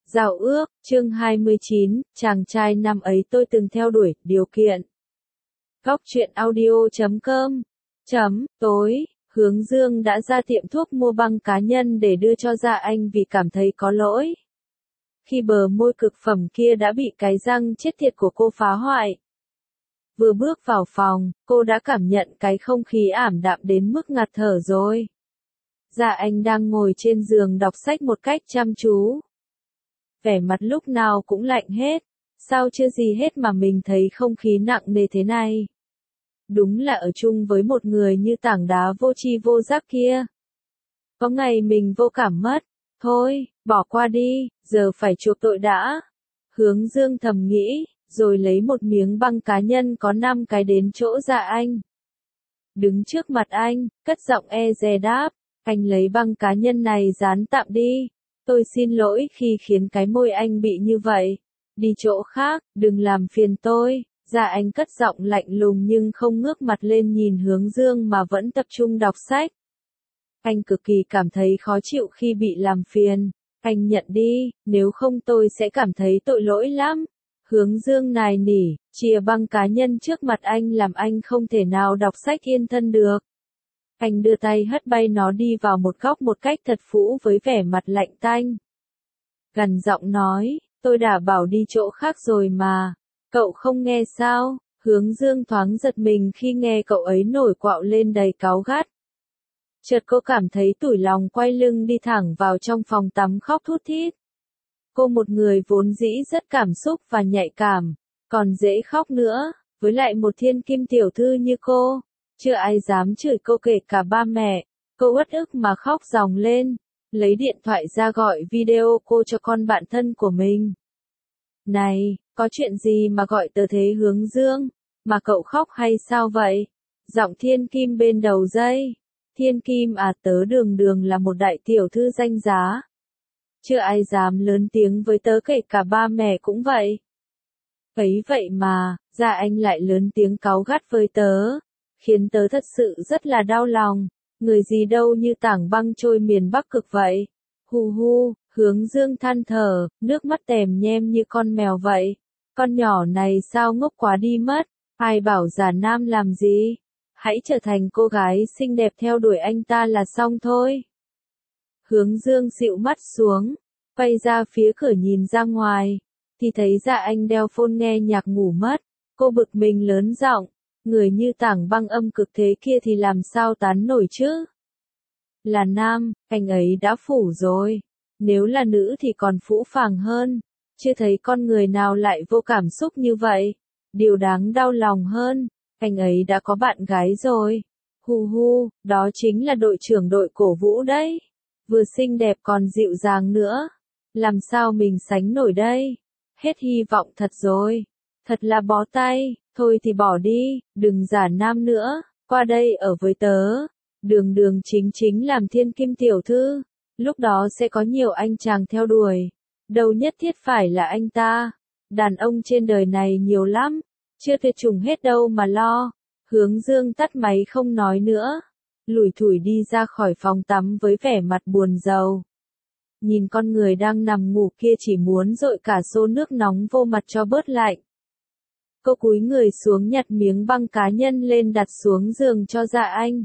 Giao ước, chương 29, chàng trai năm ấy tôi từng theo đuổi, điều kiện. Góc truyện audio.com Tối, Hướng Dương đã ra tiệm thuốc mua băng cá nhân để đưa cho Dạ Anh vì cảm thấy có lỗi. Khi bờ môi cực phẩm kia đã bị cái răng chết tiệt của cô phá hoại. Vừa bước vào phòng, cô đã cảm nhận cái không khí ảm đạm đến mức ngạt thở rồi. Dạ Anh đang ngồi trên giường đọc sách một cách chăm chú. Vẻ mặt lúc nào cũng lạnh hết. Sao chưa gì hết mà mình thấy không khí nặng nề thế này? Đúng là ở chung với một người như tảng đá vô tri vô giác kia. Có ngày mình vô cảm mất. Thôi, bỏ qua đi, giờ phải chuộc tội đã. Hướng Dương thầm nghĩ, rồi lấy một miếng băng cá nhân có 5 cái đến chỗ Dạ Anh. Đứng trước mặt anh, cất giọng e dè đáp, anh lấy băng cá nhân này dán tạm đi. Tôi xin lỗi khi khiến cái môi anh bị như vậy. Đi chỗ khác, đừng làm phiền tôi. Dạ Anh cất giọng lạnh lùng nhưng không ngước mặt lên nhìn Hướng Dương mà vẫn tập trung đọc sách. Anh cực kỳ cảm thấy khó chịu khi bị làm phiền. Anh nhận đi, nếu không tôi sẽ cảm thấy tội lỗi lắm. Hướng Dương nài nỉ, chìa băng cá nhân trước mặt anh làm anh không thể nào đọc sách yên thân được. Anh đưa tay hất bay nó đi vào một góc một cách thật phũ với vẻ mặt lạnh tanh. Gằn giọng nói, tôi đã bảo đi chỗ khác rồi mà. Cậu không nghe sao? Hướng Dương thoáng giật mình khi nghe cậu ấy nổi quạo lên đầy cáu gắt. Chợt cô cảm thấy tủi lòng quay lưng đi thẳng vào trong phòng tắm khóc thút thít. Cô một người vốn dĩ rất cảm xúc và nhạy cảm, còn dễ khóc nữa, với lại một thiên kim tiểu thư như cô. Chưa ai dám chửi cô kể cả ba mẹ. Cô uất ức mà khóc ròng lên, lấy điện thoại ra gọi video cô cho con bạn thân của mình. Này, có chuyện gì mà gọi tớ thế Hướng Dương? Mà cậu khóc hay sao vậy? Giọng thiên kim bên đầu dây. Thiên kim à, tớ đường là một đại tiểu thư danh giá. Chưa ai dám lớn tiếng với tớ kể cả ba mẹ cũng vậy. Ấy vậy mà, Dạ Anh lại lớn tiếng cáu gắt với tớ. Khiến tớ thật sự rất là đau lòng. Người gì đâu như tảng băng trôi miền Bắc cực vậy. Hu hu, Hướng Dương than thở, nước mắt tèm nhem như con mèo vậy. Con nhỏ này sao ngốc quá đi mất. Ai bảo giả nam làm gì? Hãy trở thành cô gái xinh đẹp theo đuổi anh ta là xong thôi. Hướng Dương dịu mắt xuống, quay ra phía cửa nhìn ra ngoài, thì thấy Dạ Anh đeo phone nghe nhạc ngủ mất. Cô bực mình lớn giọng, người như tảng băng âm cực thế kia thì làm sao tán nổi chứ? Là nam, anh ấy đã phủ rồi. Nếu là nữ thì còn phũ phàng hơn. Chưa thấy con người nào lại vô cảm xúc như vậy. Điều đáng đau lòng hơn, anh ấy đã có bạn gái rồi. Hu hu, đó chính là đội trưởng đội cổ vũ đấy. Vừa xinh đẹp còn dịu dàng nữa. Làm sao mình sánh nổi đây? Hết hy vọng thật rồi. Thật là bó tay, thôi thì bỏ đi, đừng giả nam nữa, qua đây ở với tớ. Đường chính làm thiên kim tiểu thư. Lúc đó sẽ có nhiều anh chàng theo đuổi. Đâu nhất thiết phải là anh ta. Đàn ông trên đời này nhiều lắm. Chưa tuyệt chủng hết đâu mà lo. Hướng Dương tắt máy không nói nữa. Lủi thủi đi ra khỏi phòng tắm với vẻ mặt buồn rầu. Nhìn con người đang nằm ngủ kia chỉ muốn dội cả xô nước nóng vô mặt cho bớt lạnh. Cô cúi người xuống nhặt miếng băng cá nhân lên đặt xuống giường cho Dạ Anh.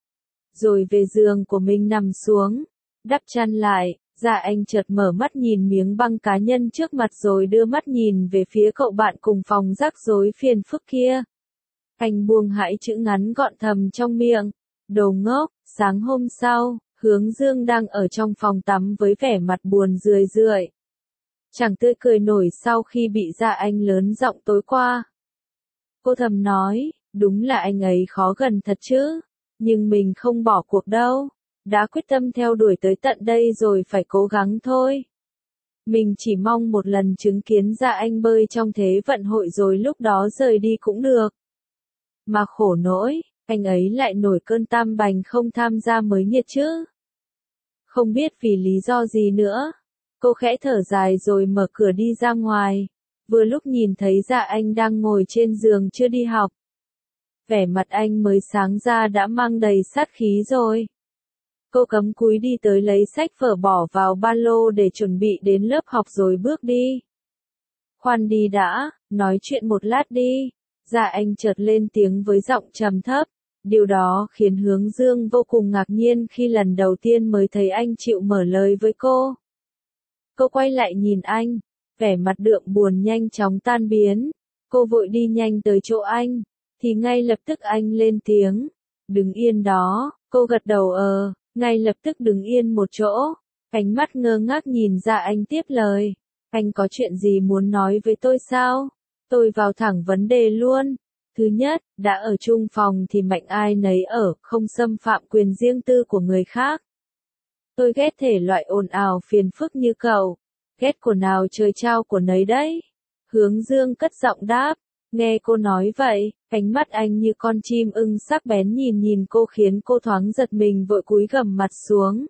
Rồi về giường của mình nằm xuống, đắp chăn lại. Dạ Anh chợt mở mắt nhìn miếng băng cá nhân trước mặt rồi đưa mắt nhìn về phía cậu bạn cùng phòng rắc rối phiền phức kia. Anh buông hãi chữ ngắn gọn thầm trong miệng. Đồ ngốc. Sáng hôm sau, Hướng Dương đang ở trong phòng tắm với vẻ mặt buồn rười rượi. Chẳng tươi cười nổi sau khi bị Dạ Anh lớn giọng tối qua. Cô thầm nói, đúng là anh ấy khó gần thật chứ. Nhưng mình không bỏ cuộc đâu. Đã quyết tâm theo đuổi tới tận đây rồi phải cố gắng thôi. Mình chỉ mong một lần chứng kiến Dạ Anh bơi trong thế vận hội rồi lúc đó rời đi cũng được. Mà khổ nỗi, anh ấy lại nổi cơn tam bành không tham gia mới nghiệt chứ. Không biết vì lý do gì nữa. Cô khẽ thở dài rồi mở cửa đi ra ngoài. Vừa lúc nhìn thấy Dạ Anh đang ngồi trên giường chưa đi học. Vẻ mặt anh mới sáng ra đã mang đầy sát khí rồi. Cô cắm cúi đi tới lấy sách vở bỏ vào ba lô để chuẩn bị đến lớp học rồi bước đi. Khoan đi đã, nói chuyện một lát đi. Dạ Anh chợt lên tiếng với giọng trầm thấp. Điều đó khiến Hướng Dương vô cùng ngạc nhiên khi lần đầu tiên mới thấy anh chịu mở lời với cô. Cô quay lại nhìn anh, vẻ mặt đượm buồn nhanh chóng tan biến. Cô vội đi nhanh tới chỗ anh, thì ngay lập tức anh lên tiếng. Đứng yên đó, cô gật đầu ngay lập tức đứng yên một chỗ. Ánh mắt ngơ ngác nhìn Dạ Anh tiếp lời. Anh có chuyện gì muốn nói với tôi sao? Tôi vào thẳng vấn đề luôn. Thứ nhất, đã ở chung phòng thì mạnh ai nấy ở, không xâm phạm quyền riêng tư của người khác. Tôi ghét thể loại ồn ào phiền phức như cậu. Ghét của nào trời trao của nấy đấy. Hướng Dương cất giọng đáp. Nghe cô nói vậy, ánh mắt anh như con chim ưng sắc bén nhìn nhìn cô khiến cô thoáng giật mình vội cúi gằm mặt xuống.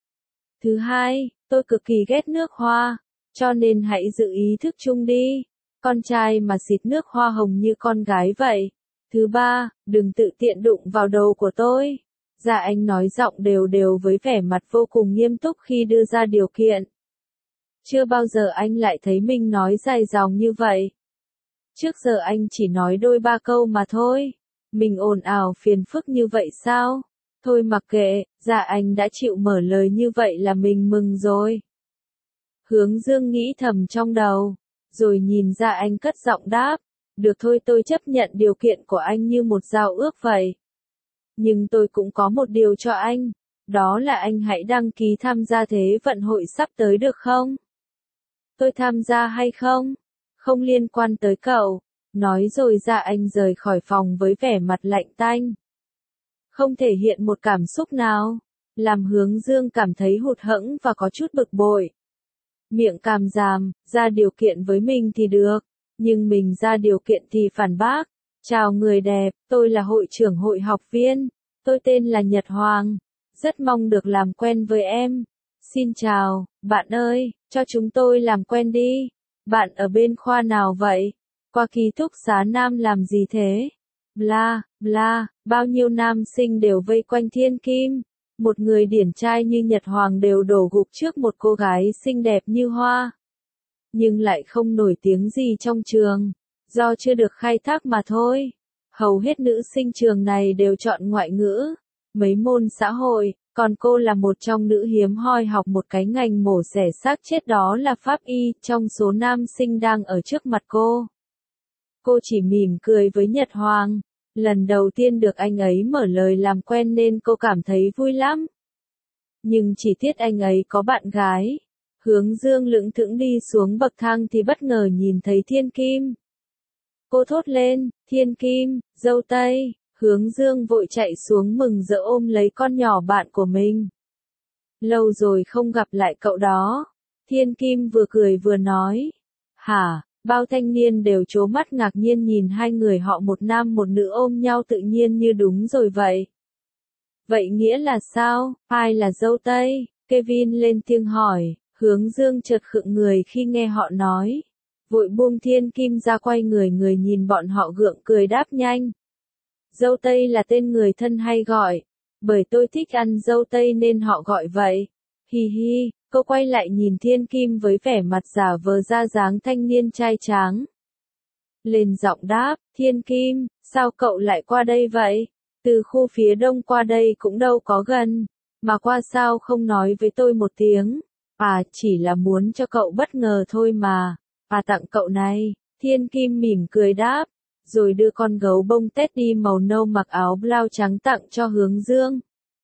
Thứ hai, tôi cực kỳ ghét nước hoa, cho nên hãy giữ ý thức chung đi. Con trai mà xịt nước hoa hồng như con gái vậy. Thứ ba, đừng tự tiện đụng vào đầu của tôi. Dạ Anh nói giọng đều đều với vẻ mặt vô cùng nghiêm túc khi đưa ra điều kiện. Chưa bao giờ anh lại thấy mình nói dài dòng như vậy. Trước giờ anh chỉ nói đôi ba câu mà thôi. Mình ồn ào phiền phức như vậy sao? Thôi mặc kệ, Dạ Anh đã chịu mở lời như vậy là mình mừng rồi. Hướng Dương nghĩ thầm trong đầu, rồi nhìn Dạ Anh cất giọng đáp. Được thôi, tôi chấp nhận điều kiện của anh như một giao ước vậy. Nhưng tôi cũng có một điều cho anh, đó là anh hãy đăng ký tham gia Thế vận hội sắp tới được không? Tôi tham gia hay không? Không liên quan tới cậu. Nói rồi Dạ Anh rời khỏi phòng với vẻ mặt lạnh tanh. Không thể hiện một cảm xúc nào. Làm Hướng Dương cảm thấy hụt hẫng và có chút bực bội. Miệng càm ràm, ra điều kiện với mình thì được. Nhưng mình ra điều kiện thì phản bác. Chào người đẹp, tôi là hội trưởng hội học viên. Tôi tên là Nhật Hoàng. Rất mong được làm quen với em. Xin chào, bạn ơi, cho chúng tôi làm quen đi. Bạn ở bên khoa nào vậy? Qua ký túc xá nam làm gì thế? Bla, bla, bao nhiêu nam sinh đều vây quanh Thiên Kim. Một người điển trai như Nhật Hoàng đều đổ gục trước một cô gái xinh đẹp như hoa. Nhưng lại không nổi tiếng gì trong trường. Do chưa được khai thác mà thôi. Hầu hết nữ sinh trường này đều chọn ngoại ngữ, mấy môn xã hội, còn cô là một trong nữ hiếm hoi học một cái ngành mổ xẻ xác chết đó là pháp y, trong số nam sinh đang ở trước mặt cô. Cô chỉ mỉm cười với Nhật Hoàng. Lần đầu tiên được anh ấy mở lời làm quen nên cô cảm thấy vui lắm. Nhưng chỉ tiếc anh ấy có bạn gái. Hướng Dương lững thững đi xuống bậc thang thì bất ngờ nhìn thấy Thiên Kim. Cô thốt lên, Thiên Kim, dâu tây. Hướng Dương vội chạy xuống mừng rỡ ôm lấy con nhỏ bạn của mình. Lâu rồi không gặp lại cậu đó. Thiên Kim vừa cười vừa nói. Hả? Bao thanh niên đều trố mắt ngạc nhiên nhìn hai người họ một nam một nữ ôm nhau tự nhiên như đúng rồi vậy. Vậy nghĩa là sao? Ai là dâu tây? Kevin lên tiếng hỏi. Hướng Dương chợt khựng người khi nghe họ nói. Vội buông Thiên Kim ra quay người nhìn bọn họ gượng cười đáp nhanh. Dâu tây là tên người thân hay gọi. Bởi tôi thích ăn dâu tây nên họ gọi vậy. Hi hi, cô quay lại nhìn Thiên Kim với vẻ mặt giả vờ ra dáng thanh niên trai tráng. Lên giọng đáp, Thiên Kim, sao cậu lại qua đây vậy? Từ khu phía đông qua đây cũng đâu có gần. Mà qua sao không nói với tôi một tiếng? À, chỉ là muốn cho cậu bất ngờ thôi mà. À, tặng cậu này. Thiên Kim mỉm cười đáp. Rồi đưa con gấu bông Teddy màu nâu mặc áo blau trắng tặng cho Hướng Dương.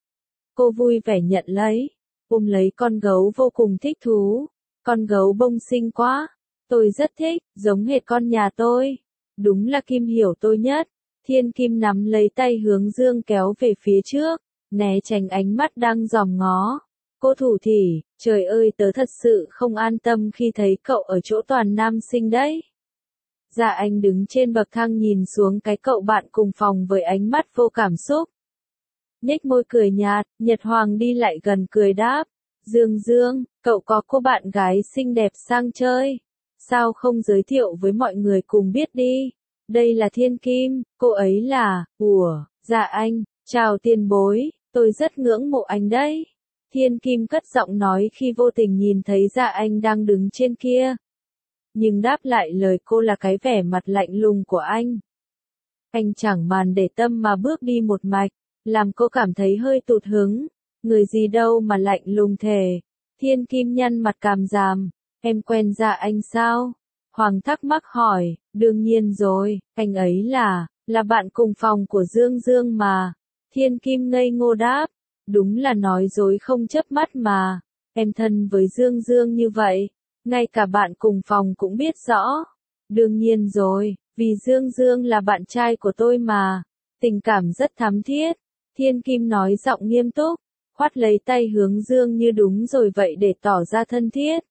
Cô vui vẻ nhận lấy, ôm lấy con gấu vô cùng thích thú. Con gấu bông xinh quá, tôi rất thích, giống hệt con nhà tôi. Đúng là Kim hiểu tôi nhất. Thiên Kim nắm lấy tay Hướng Dương kéo về phía trước, né tránh ánh mắt đang dòm ngó. Cô thủ thỉ, trời ơi tớ thật sự không an tâm khi thấy cậu ở chỗ toàn nam sinh đấy. Dạ Anh đứng trên bậc thang nhìn xuống cái cậu bạn cùng phòng với ánh mắt vô cảm xúc. Nhếch môi cười nhạt, Nhật Hoàng đi lại gần cười đáp. Dương, cậu có cô bạn gái xinh đẹp sang chơi. Sao không giới thiệu với mọi người cùng biết đi. Đây là Thiên Kim, cô ấy là, Dạ Anh, chào tiền bối. Tôi rất ngưỡng mộ anh đấy. Thiên Kim cất giọng nói khi vô tình nhìn thấy Dạ Anh đang đứng trên kia. Nhưng đáp lại lời cô là cái vẻ mặt lạnh lùng của anh. Anh chẳng màn để tâm mà bước đi một mạch, làm cô cảm thấy hơi tụt hứng. Người gì đâu mà lạnh lùng thề. Thiên Kim nhăn mặt càm ràm. Em quen Dạ Anh sao? Hoàng thắc mắc hỏi. Đương nhiên rồi, anh ấy là bạn cùng phòng của Dương Dương mà. Thiên Kim ngây ngô đáp. Đúng là nói dối không chớp mắt mà. Em thân với Dương Dương như vậy, ngay cả bạn cùng phòng cũng biết rõ. Đương nhiên rồi, vì Dương Dương là bạn trai của tôi mà. Tình cảm rất thắm thiết. Thiên Kim nói giọng nghiêm túc, khoát lấy tay hướng Dương như đúng rồi vậy để tỏ ra thân thiết.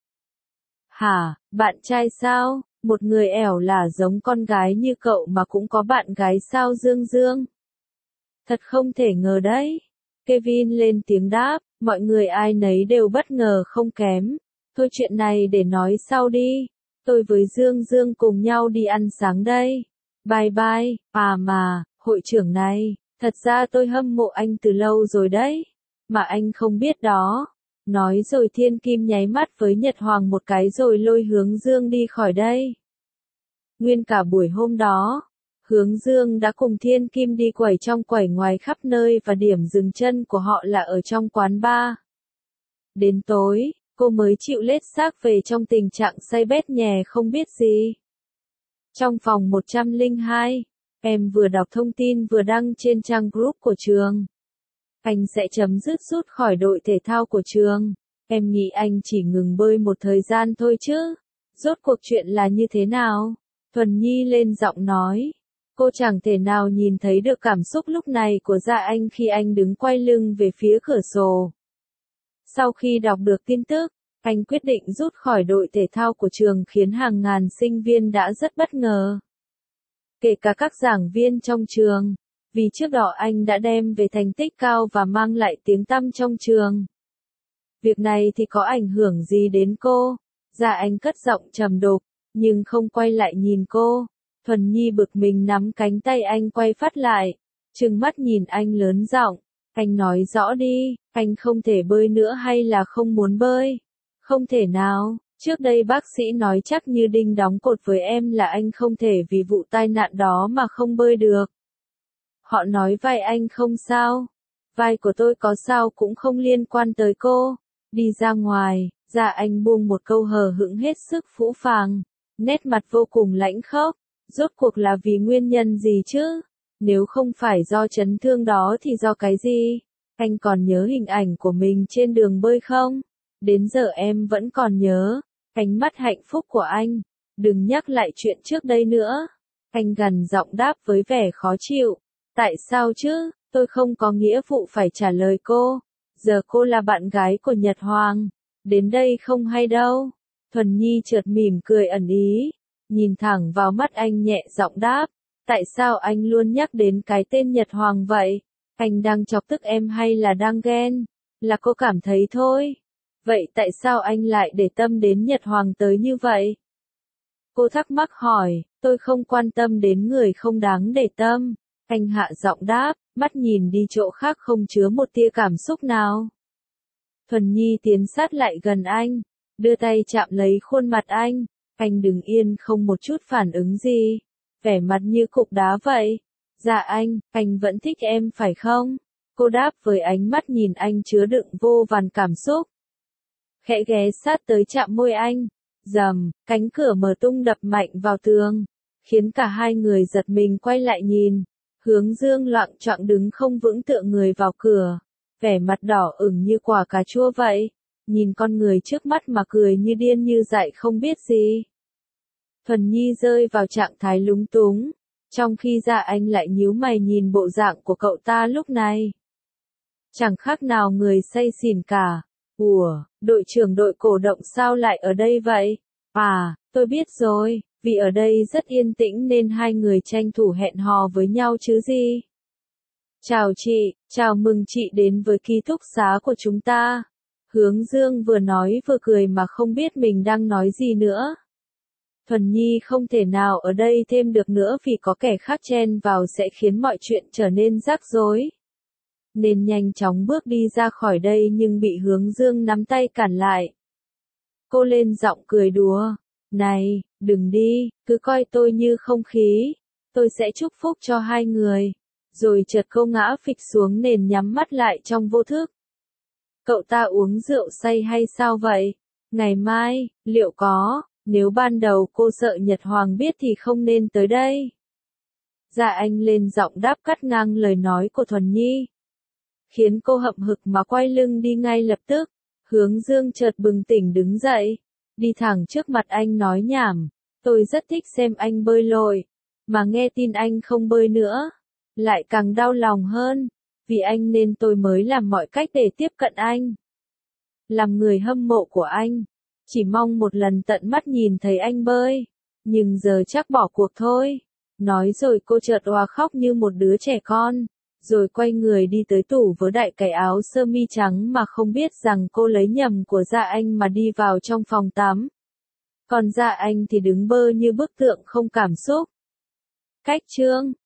Hả, bạn trai sao? Một người ẻo là giống con gái như cậu mà cũng có bạn gái sao Dương Dương? Thật không thể ngờ đấy. Kevin lên tiếng đáp, mọi người ai nấy đều bất ngờ không kém. Thôi chuyện này để nói sau đi. Tôi với Dương Dương cùng nhau đi ăn sáng đây. Bye bye. À mà, hội trưởng này, thật ra tôi hâm mộ anh từ lâu rồi đấy. Mà anh không biết đó. Nói rồi Thiên Kim nháy mắt với Nhật Hoàng một cái rồi lôi Hướng Dương đi khỏi đây. Nguyên cả buổi hôm đó, Hướng Dương đã cùng Thiên Kim đi quẩy trong quẩy ngoài khắp nơi và điểm dừng chân của họ là ở trong quán bar. Đến tối, cô mới chịu lết xác về trong tình trạng say bét nhè không biết gì. Trong phòng 102, em vừa đọc thông tin vừa đăng trên trang group của trường. Anh sẽ chấm dứt rút khỏi đội thể thao của trường. Em nghĩ anh chỉ ngừng bơi một thời gian thôi chứ. Rốt cuộc chuyện là như thế nào? Thuần Nhi lên giọng nói. Cô chẳng thể nào nhìn thấy được cảm xúc lúc này của Dạ Anh khi anh đứng quay lưng về phía cửa sổ. Sau khi đọc được tin tức, anh quyết định rút khỏi đội thể thao của trường khiến hàng ngàn sinh viên đã rất bất ngờ. Kể cả các giảng viên trong trường, vì trước đó anh đã đem về thành tích cao và mang lại tiếng tăm trong trường. Việc này thì có ảnh hưởng gì đến cô? Dạ Anh cất giọng trầm đục, nhưng không quay lại nhìn cô. Thuần Nhi bực mình nắm cánh tay anh quay phát lại, trừng mắt nhìn anh lớn giọng. Anh nói rõ đi, anh không thể bơi nữa hay là không muốn bơi? Không thể nào, trước đây bác sĩ nói chắc như đinh đóng cột với em là anh không thể vì vụ tai nạn đó mà không bơi được. Họ nói vai anh không sao. Vai của tôi có sao cũng không liên quan tới cô. Đi ra ngoài, Dạ Anh buông một câu hờ hững hết sức phũ phàng, nét mặt vô cùng lãnh khốc. Rốt cuộc là vì nguyên nhân gì chứ? Nếu không phải do chấn thương đó thì do cái gì? Anh còn nhớ hình ảnh của mình trên đường bơi không? Đến giờ em vẫn còn nhớ. Ánh mắt hạnh phúc của anh. Đừng nhắc lại chuyện trước đây nữa. Anh gằn giọng đáp với vẻ khó chịu. Tại sao chứ? Tôi không có nghĩa vụ phải trả lời cô. Giờ cô là bạn gái của Nhật Hoàng. Đến đây không hay đâu. Thuần Nhi chợt mỉm cười ẩn ý. Nhìn thẳng vào mắt anh nhẹ giọng đáp. Tại sao anh luôn nhắc đến cái tên Nhật Hoàng vậy? Anh đang chọc tức em hay là đang ghen? Là cô cảm thấy thôi. Vậy tại sao anh lại để tâm đến Nhật Hoàng tới như vậy? Cô thắc mắc hỏi, tôi không quan tâm đến người không đáng để tâm. Anh hạ giọng đáp, mắt nhìn đi chỗ khác không chứa một tia cảm xúc nào. Thuần Nhi tiến sát lại gần anh, đưa tay chạm lấy khuôn mặt anh. Anh đứng yên không một chút phản ứng gì, vẻ mặt như cục đá vậy. Dạ anh vẫn thích em phải không? Cô đáp với ánh mắt nhìn anh chứa đựng vô vàn cảm xúc. Khẽ ghé sát tới chạm môi anh. Rầm, cánh cửa mở tung đập mạnh vào tường, khiến cả hai người giật mình quay lại nhìn. Hướng Dương loạng choạng đứng không vững tựa người vào cửa, vẻ mặt đỏ ửng như quả cà chua vậy, nhìn con người trước mắt mà cười như điên như dại không biết gì. Thuần Nhi rơi vào trạng thái lúng túng, trong khi Dạ Anh lại nhíu mày nhìn bộ dạng của cậu ta lúc này. Chẳng khác nào người say xỉn cả. Ủa, đội trưởng đội cổ động sao lại ở đây vậy? À, tôi biết rồi, vì ở đây rất yên tĩnh nên hai người tranh thủ hẹn hò với nhau chứ gì. Chào chị, chào mừng chị đến với ký túc xá của chúng ta. Hướng Dương vừa nói vừa cười mà không biết mình đang nói gì nữa. Thuần Nhi không thể nào ở đây thêm được nữa vì có kẻ khác chen vào sẽ khiến mọi chuyện trở nên rắc rối. nên nhanh chóng bước đi ra khỏi đây nhưng bị Hướng Dương nắm tay cản lại. Cô lên giọng cười đùa, này, đừng đi, cứ coi tôi như không khí, tôi sẽ chúc phúc cho hai người. Rồi chợt cô ngã phịch xuống nền nhắm mắt lại trong vô thức. Cậu ta uống rượu say hay sao vậy? Ngày mai, liệu có, nếu ban đầu cô sợ Nhật Hoàng biết thì không nên tới đây. Dạ Anh lên giọng đáp cắt ngang lời nói của Thuần Nhi. Khiến cô hậm hực mà quay lưng đi ngay lập tức. Hướng Dương chợt bừng tỉnh đứng dậy. Đi thẳng trước mặt anh nói nhảm. Tôi rất thích xem anh bơi lội. Mà nghe tin anh không bơi nữa. Lại càng đau lòng hơn. Vì anh nên tôi mới làm mọi cách để tiếp cận anh. Làm người hâm mộ của anh. Chỉ mong một lần tận mắt nhìn thấy anh bơi. Nhưng giờ chắc bỏ cuộc thôi. Nói rồi cô chợt òa khóc như một đứa trẻ con. Rồi quay người đi tới tủ vớ đại cái áo sơ mi trắng mà không biết rằng cô lấy nhầm của Dạ Anh mà đi vào trong phòng tắm. Còn Dạ Anh thì đứng bơ như bức tượng không cảm xúc. Cách chương